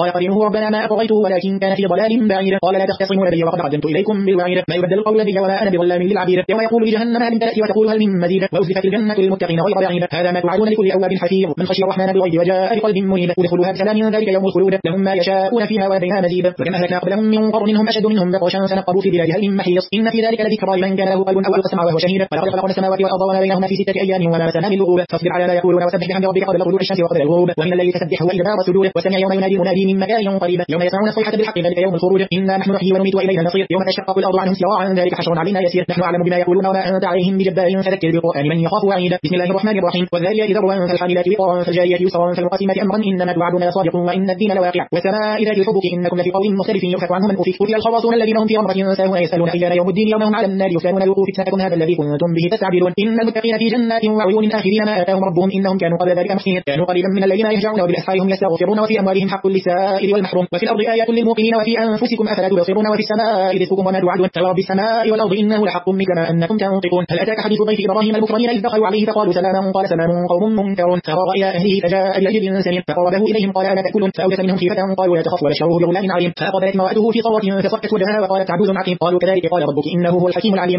قال قرينه ربنا ما أطغيته ولكن كان في ضلال بعيد قال لا تختصموا لدي وقد قدمت إليكم بالوعيد ما يبدل القول لدي وما أنا بظلام للعبيد يوم يقول لجهنم هل امتلأت وتقول هل من مزيد وأزلفت الجنة للمتقين غير بعيد هذا ما توعدون لكل أواب حفيظ من خشي الرحمن بالغيب وجاء بقلب منيب ادخلوها بسلام ذلك يوم الخلود لهم ما يشاءون فيها ولدينا مزيد وكما أهلكنا قبلهم من قرن هم أشد منهم بطشا سنقبوا في بلاد هل من محيص إن في ذلك لذكرى لمن كان له قلب أو ألقى السمع وهو شهيد ولقد خلقنا السماوات والأرض وما بينهما في 6 أيام وما مسنا من لغوب فاصبر على ما يقولون وسبح بحمد ربك قبل طلوع الشمس وقبل الغروب ومن الليل فسبحه وإدبار السجود وسمع يوم ينادي منادي من مكان قريب يوم يسمعون الصيحة بالحق ذلك يوم الخروج إنا نحن نحيي ونميت وإلينا المصير يوم تشقق الأرض عنهم سراعا ذلك حشر علينا يسير نحن أعلم بما يقولون وما أنت عليهم بجبار فذكر بالقرآن من يخاف وعيد بسم الله الرحمن الرحيم والذاريات ذروا فالحاملات وقرا فالجاريات يسرا فالمقسمات أمرا إنما توعدون لصادق وإن الدين لواقع والسماء ذات الحبك إنكم لفي قول مختلف يؤفك عنه من أفك قتل الخراصون الذين هم في غمرة ساهون يسألون أيان يوم الدين يوم هم على النار يفتنون ذوقوا فتنتكم هذا الذي كنتم به تستعجلون إن المتقين في جنات وعيون آخرين ما آتاهم ربهم إنهم كانوا قبل ذلك محسنين كانوا قليلا من الليل ما يهجعون وبالأسحار هم يستغفرون وفي أموالهم حق للسائل والمحروم وفي الأرض آيات للموقنين وفي أنفسكم أفلا تبصرون وفي السماء رزقكم وما توعدون فرب السماء والأرض إنه لحق مثل ما أنكم تنطقون هل أتاك حديث ضيف إبراهيم المكرمين إذ دخلوا عليه فقالوا سلاما قال سلام قوم منكرون فراغ إلى أهله فجاء بأجل سمين فقربه إليهم قال ألا تأكلون فأوجس منهم خيفة قالوا لا تخف وبشروه بغلام عليم فأقبلت امرأته في صرة فصكت وجهها وقالت عجوز عقيم قالوا كذلك قال ربك إنه هو الحكيم العليم